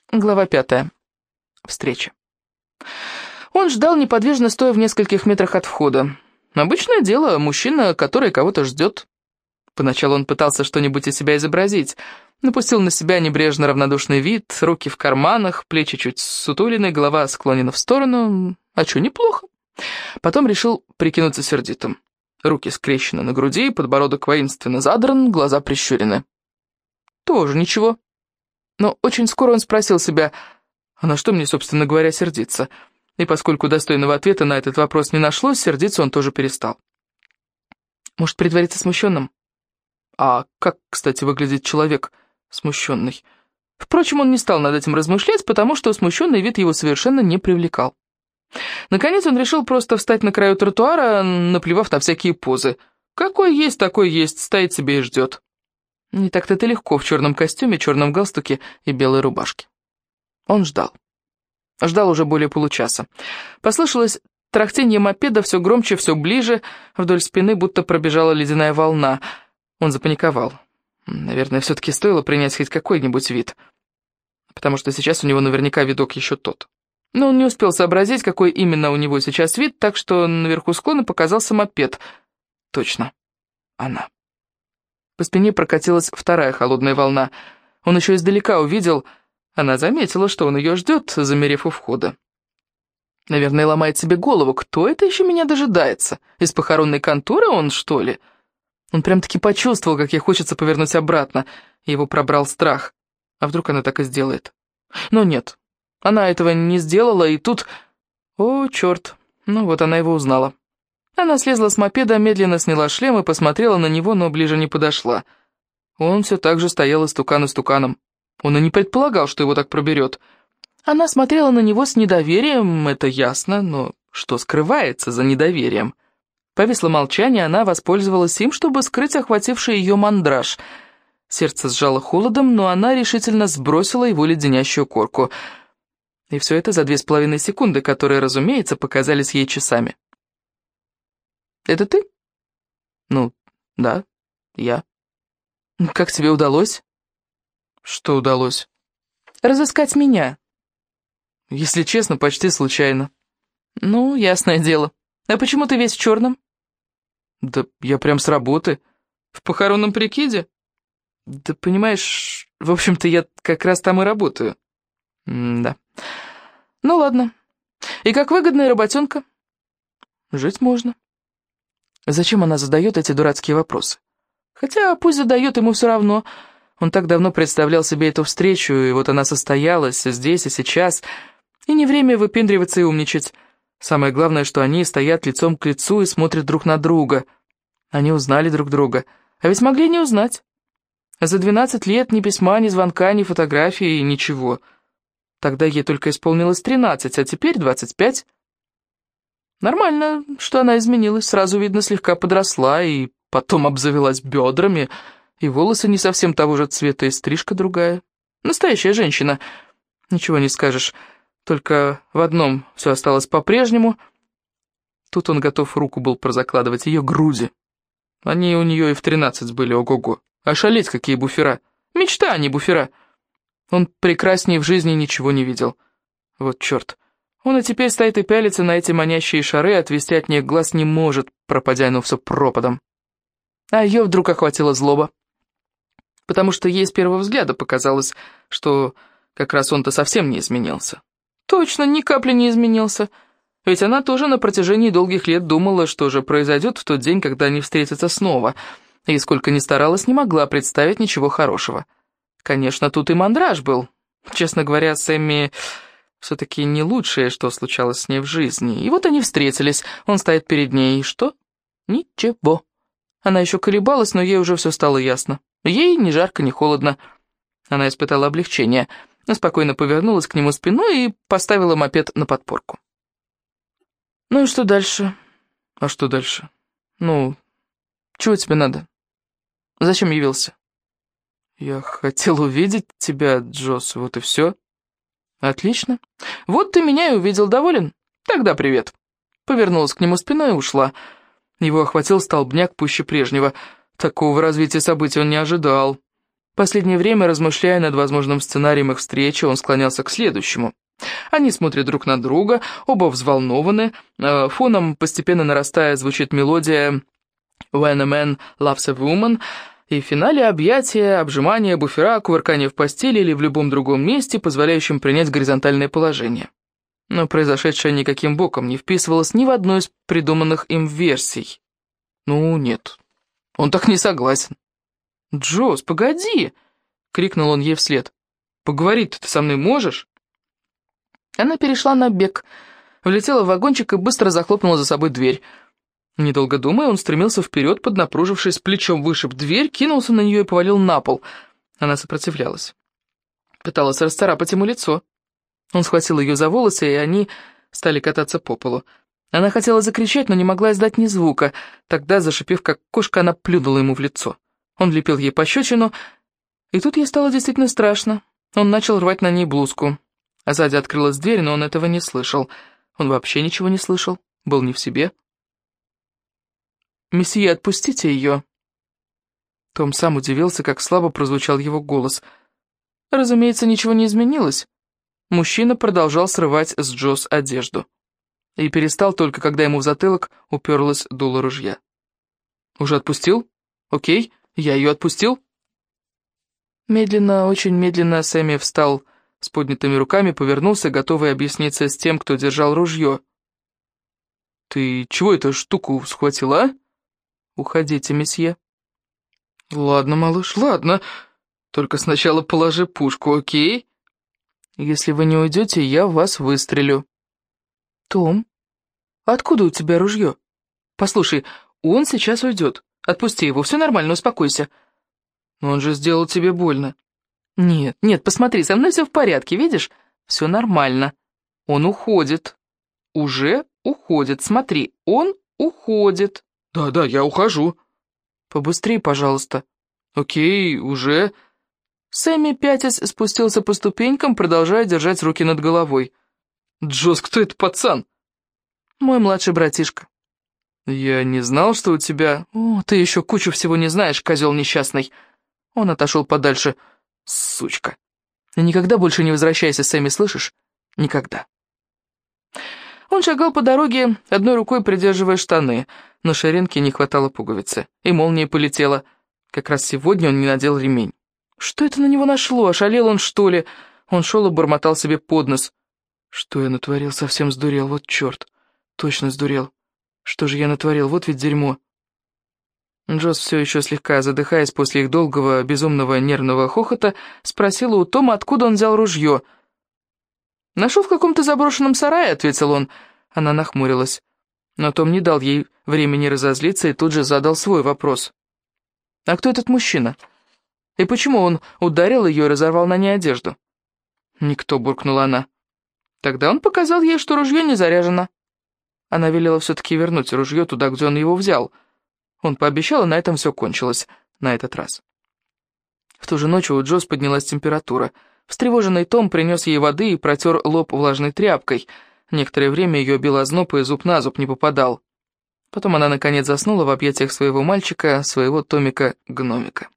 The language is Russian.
Глава 5. Встреча. Он ждал, неподвижно стоя в нескольких метрах от входа. Обычное дело, мужчина, который кого-то ждет. Поначалу он пытался что-нибудь из себя изобразить. Напустил на себя небрежно равнодушный вид, руки в карманах, плечи чуть сутулины, голова склонена в сторону. А чё, неплохо. Потом решил прикинуться сердитым. Руки скрещены на груди, подбородок воинственно задран, глаза прищурены. Тоже ничего. Но очень скоро он спросил себя, а на что мне, собственно говоря, сердиться? И поскольку достойного ответа на этот вопрос не нашлось, сердиться он тоже перестал. Может, притвориться смущенным? А как, кстати, выглядит человек смущенный? Впрочем, он не стал над этим размышлять, потому что смущенный вид его совершенно не привлекал. Наконец он решил просто встать на краю тротуара, наплевав на всякие позы. Какой есть, такой есть, стоит себе и ждет. Не так-то это легко в черном костюме, черном галстуке и белой рубашке. Он ждал. Ждал уже более получаса. Послышалось трахтенье мопеда все громче, все ближе, вдоль спины будто пробежала ледяная волна. Он запаниковал. Наверное, все-таки стоило принять хоть какой-нибудь вид, потому что сейчас у него наверняка видок еще тот. Но он не успел сообразить, какой именно у него сейчас вид, так что наверху склона показался мопед. Точно, она. По спине прокатилась вторая холодная волна. Он еще издалека увидел... Она заметила, что он ее ждет, замерев у входа. Наверное, ломает себе голову, кто это еще меня дожидается? Из похоронной конторы он, что ли? Он прям-таки почувствовал, как ей хочется повернуть обратно, и его пробрал страх. А вдруг она так и сделает? Но нет, она этого не сделала, и тут... О, черт, ну вот она его узнала. Она слезла с мопеда, медленно сняла шлем и посмотрела на него, но ближе не подошла. Он все так же стоял истуканом. Он и не предполагал, что его так проберет. Она смотрела на него с недоверием, это ясно, но что скрывается за недоверием? Повисло молчание, она воспользовалась им, чтобы скрыть охвативший ее мандраж. Сердце сжало холодом, но она решительно сбросила его леденящую корку. И все это за 2,5 секунды, которые, разумеется, показались ей часами. «Это ты?» «Ну, да, я». «Как тебе удалось?» «Что удалось?» «Разыскать меня». «Если честно, почти случайно». «Ну, ясное дело. А почему ты весь в черном?» «Да я прям с работы. В похоронном прикиде?» «Да понимаешь, в общем-то, я как раз там и работаю». «Да. Ну ладно. И как выгодная работенка?» «Жить можно». Зачем она задает эти дурацкие вопросы? Хотя пусть задает, ему все равно. Он так давно представлял себе эту встречу, и вот она состоялась здесь и сейчас. И не время выпендриваться и умничать. Самое главное, что они стоят лицом к лицу и смотрят друг на друга. Они узнали друг друга, а ведь могли не узнать. За 12 лет ни письма, ни звонка, ни фотографии, ничего. Тогда ей только исполнилось 13, а теперь 25. Нормально, что она изменилась, сразу видно, слегка подросла, и потом обзавелась бедрами, и волосы не совсем того же цвета, и стрижка другая. Настоящая женщина, ничего не скажешь, только в одном все осталось по-прежнему. Тут он готов руку был прозакладывать, ее груди. Они у нее и в 13 были, ого-го. Ошалеть, какие буфера. Мечта, а не буфера. Он прекраснее в жизни ничего не видел. Вот черт. Он и теперь стоит и пялится на эти манящие шары, отвести от них глаз не может, пропадя оно все пропадом. А ее вдруг охватила злоба. Потому что ей с первого взгляда показалось, что как раз он-то совсем не изменился. Точно, ни капли не изменился. Ведь она тоже на протяжении долгих лет думала, что же произойдет в тот день, когда они встретятся снова, и сколько ни старалась, не могла представить ничего хорошего. Конечно, тут и мандраж был. Честно говоря, Сэмми все-таки не лучшее, что случалось с ней в жизни. И вот они встретились, он стоит перед ней, и что? Ничего. Она еще колебалась, но ей уже все стало ясно. Ей ни жарко, ни холодно. Она испытала облегчение, спокойно повернулась к нему спиной и поставила мопед на подпорку. «Ну и что дальше?» «А что дальше?» «Ну, чего тебе надо? Зачем явился?» «Я хотел увидеть тебя, Джосс, вот и все». «Отлично. Вот ты меня и увидел, доволен? Тогда привет». Повернулась к нему спиной и ушла. Его охватил столбняк пуще прежнего. Такого развития событий он не ожидал. Последнее время, размышляя над возможным сценарием их встречи, он склонялся к следующему. Они смотрят друг на друга, оба взволнованы, фоном постепенно нарастая звучит мелодия «When a man loves a woman», и в финале объятия, обжимания, буфера, кувыркания в постели или в любом другом месте, позволяющем принять горизонтальное положение. Но произошедшее никаким боком не вписывалось ни в одну из придуманных им версий. Ну, нет, он так не согласен. «Джоз, погоди!» — крикнул он ей вслед. «Поговорить-то ты со мной можешь?» Она перешла на бег, влетела в вагончик и быстро захлопнула за собой дверь. Недолго думая, он стремился вперед, поднапружившись, плечом вышиб дверь, кинулся на нее и повалил на пол. Она сопротивлялась. Пыталась расцарапать ему лицо. Он схватил ее за волосы, и они стали кататься по полу. Она хотела закричать, но не могла издать ни звука. Тогда, зашипев как кошка, она плюнула ему в лицо. Он влепил ей пощечину, и тут ей стало действительно страшно. Он начал рвать на ней блузку. А сзади открылась дверь, но он этого не слышал. Он вообще ничего не слышал, был не в себе. «Месье, отпустите ее!» Том сам удивился, как слабо прозвучал его голос. Разумеется, ничего не изменилось. Мужчина продолжал срывать с Джоз одежду. И перестал только, когда ему в затылок уперлось дуло ружья. «Уже отпустил? Окей, я ее отпустил?» Медленно, очень медленно Сэмми встал с поднятыми руками, повернулся, готовый объясниться с тем, кто держал ружье. «Ты чего эту штуку схватила, а?» «Уходите, месье». «Ладно, малыш, ладно. Только сначала положи пушку, окей?» «Если вы не уйдете, я в вас выстрелю». «Том, откуда у тебя ружье? Послушай, он сейчас уйдет. Отпусти его, все нормально, успокойся». «Но он же сделал тебе больно». «Нет, нет, посмотри, со мной все в порядке, видишь? Все нормально. Он уходит. Уже уходит, смотри, он уходит». «Да, я ухожу». «Побыстрее, пожалуйста». «Окей, уже». Сэмми, пятясь, спустился по ступенькам, продолжая держать руки над головой. «Джоз, кто это пацан?» «Мой младший братишка». «Я не знал, что у тебя...» «О, ты еще кучу всего не знаешь, козел несчастный». Он отошел подальше. «Сучка». «И никогда больше не возвращайся, Сэмми, слышишь? Никогда». Он шагал по дороге, одной рукой придерживая штаны. На ширинке не хватало пуговицы, и молния полетела. Как раз сегодня он не надел ремень. Что это на него нашло? Ошалел он, что ли? Он шел и бормотал себе под нос. Что я натворил? Совсем сдурел, вот черт. Точно сдурел. Что же я натворил? Вот ведь дерьмо. Джоз, все еще слегка задыхаясь после их долгого, безумного нервного хохота, спросила у Тома, откуда он взял ружье. «Нашел в каком-то заброшенном сарае», — ответил он. Она нахмурилась. Но Том не дал ей времени разозлиться и тут же задал свой вопрос. «А кто этот мужчина? И почему он ударил ее и разорвал на ней одежду?» «Никто», — буркнула она. Тогда он показал ей, что ружье не заряжено. Она велела все-таки вернуть ружье туда, где он его взял. Он пообещал, и на этом все кончилось, на этот раз. В ту же ночь у Джоз поднялась температура. Встревоженный Том принес ей воды и протер лоб влажной тряпкой. Некоторое время ее бил озноб, и зуб на зуб не попадал. Потом она наконец заснула в объятиях своего мальчика, своего Томика-гномика.